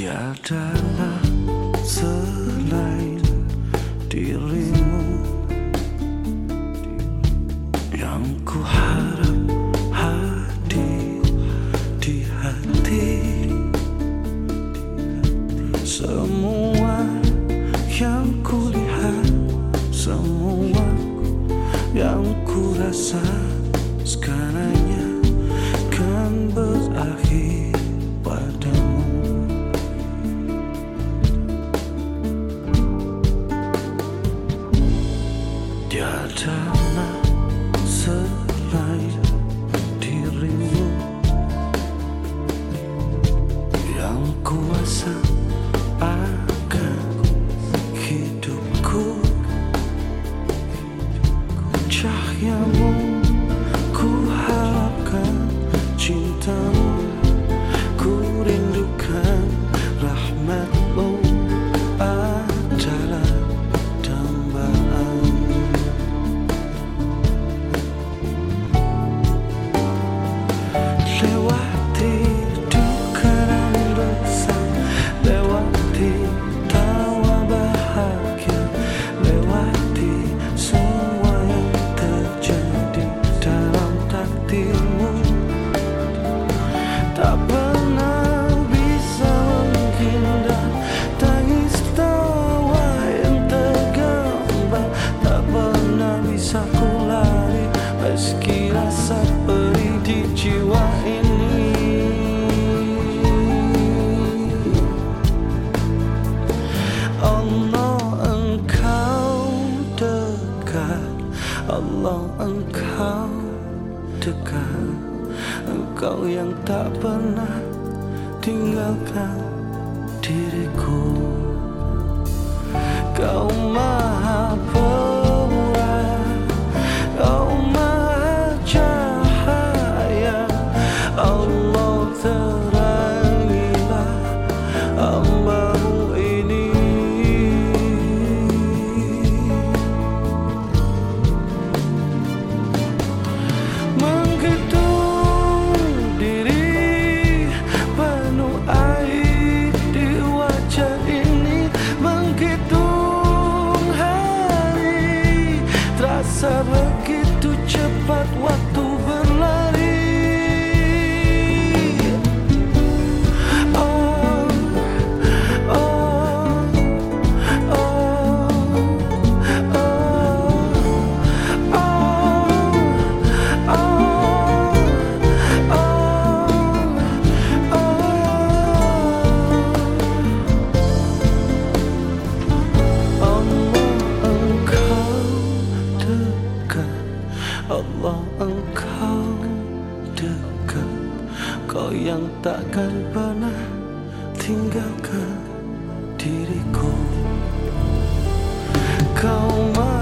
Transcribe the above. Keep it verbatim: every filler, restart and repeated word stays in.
Tiadalah selain dirimu yang ku harap hadir di hati. Semua yang ku lihat, semua yang ku rasa segalanya kan berakhir padamu. Tiadalah selain dirimu yang kuasa akan hidupku. Cahayamu ku harapkan, cintamu ku rindukan, rahmatmu adalah dambaan. Lewati duka dan dosa, lewati tawa bahagia, lewati semua yang terjadi dalam takdirmu. Tak pernah bisa menghindar tangis tawa yang tergambar. Tak pernah bisa ku lari meski rasa perih di jiwa ini. Allah engkau dekat, Allah engkau dekat, engkau yang tak pernah tinggalkan diriku. Kau maha pemurah, kau maha cahaya, Allah terangilah hamba-Mu ini. Menghitung diri penuh air di wajah ini, menghitung hari, terasa begitu cepat waktu berlari. Oh, oh, oh, Allah engkau dekat, kau yang takkan pernah tinggalkan diriku. Kau